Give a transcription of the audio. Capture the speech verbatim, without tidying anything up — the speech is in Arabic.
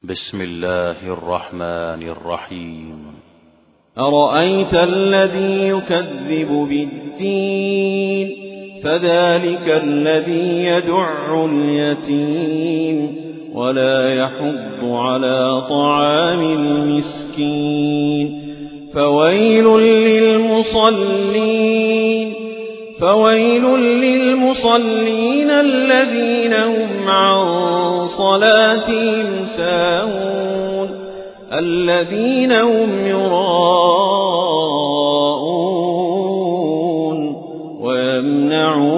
بسم الله الرحمن الرحيم. أرأيت الذي يكذب بالدين فذلك الذي يدع اليتيم ولا يحض على طعام المسكين فويل للمصلين فويل للمصلين الذين هم عن صلاتهم ساهون الذين هم يراءون ويمنعون